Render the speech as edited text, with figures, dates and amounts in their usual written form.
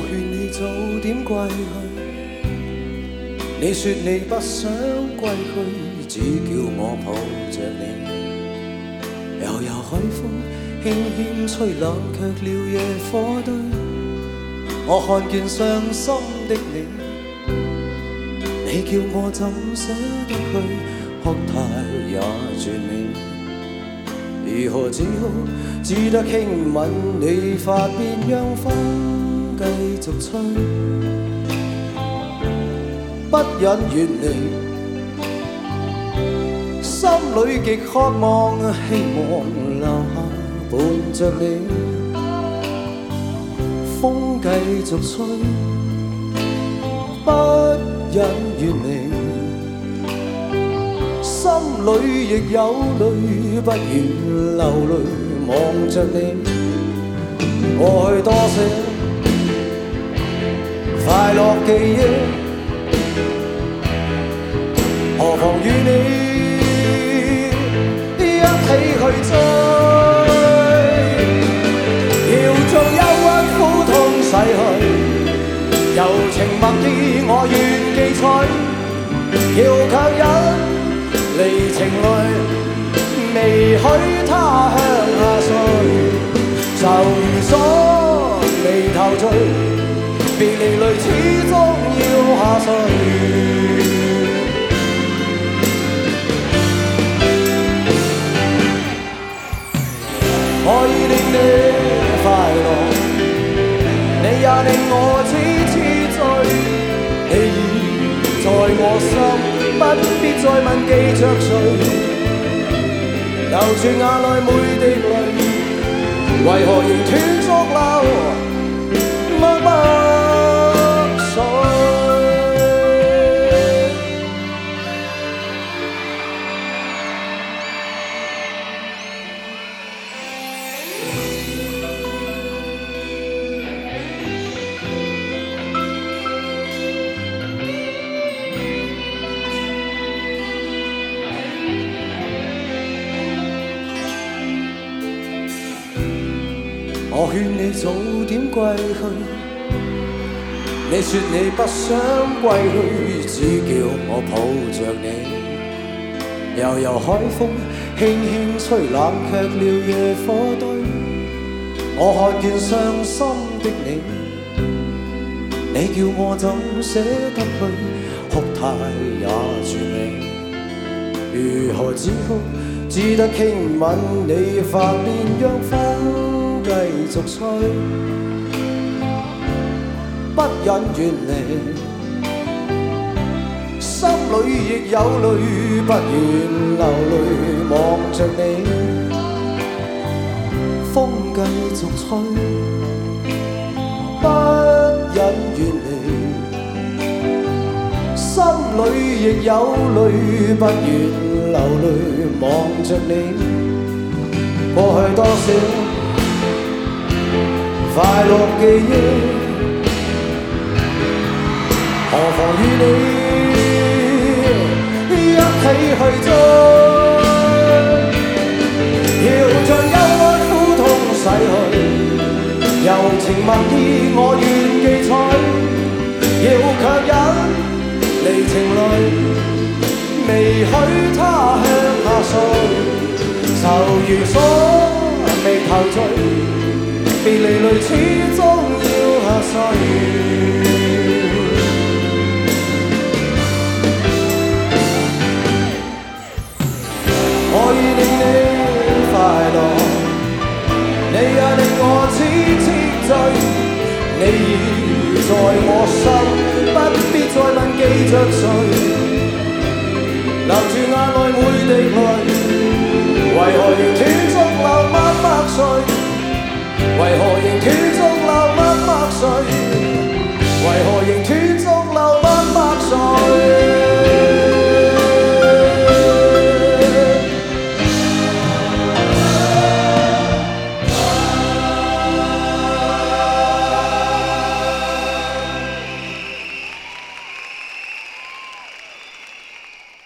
劝你早點歸去，你說你不想歸去，只叫我抱着你。悠悠海風輕輕吹，冷卻了野火堆。我看見傷心的你，你叫我怎捨得去？哭態也絕美，如何只好只得輕吻你髮邊，讓風繼續吹，不忍遠離，心裏極渴望，希望留下伴着你，風繼續吹，不忍遠離，心裏亦有淚，不願流淚望着你。過去多些快樂記憶，何妨與你一起去追，要將憂鬱苦痛洗去，柔情蜜意我願記取，要強忍離情淚，未許他向下垂，愁如鎖眉頭聚，別離淚始終要下垂。可以令你快樂，你也令我痴痴醉，你已在我心，不必再問記着誰，流住眼內每滴淚，為何仍斷續流默默水。我勸你早點歸去，你說你不想歸去，只叫我抱着你。悠悠海風輕輕吹，冷卻了野火堆。我看見傷心的你，你叫我怎捨得去？哭態也絕美，如何止哭？只得輕吻你髮邊，讓風繼續吹，不忍遠離，心裏亦有淚，不願流淚望着你，風繼續吹，不忍遠離，心裏亦有淚，不願流淚望着你。過去多少快樂記憶，何妨與你一起去追，要將憂鬱苦痛洗去，柔情蜜意我願記取，要強忍離情淚，未許他向下垂，愁如鎖眉頭聚，別離淚始終要下垂，可以令你快樂，你也令我痴痴醉，你已在我心，不必再問記着誰，流住眼內每滴淚，為何仍斷續流默默垂？為何仍斷續流默默垂？為何仍斷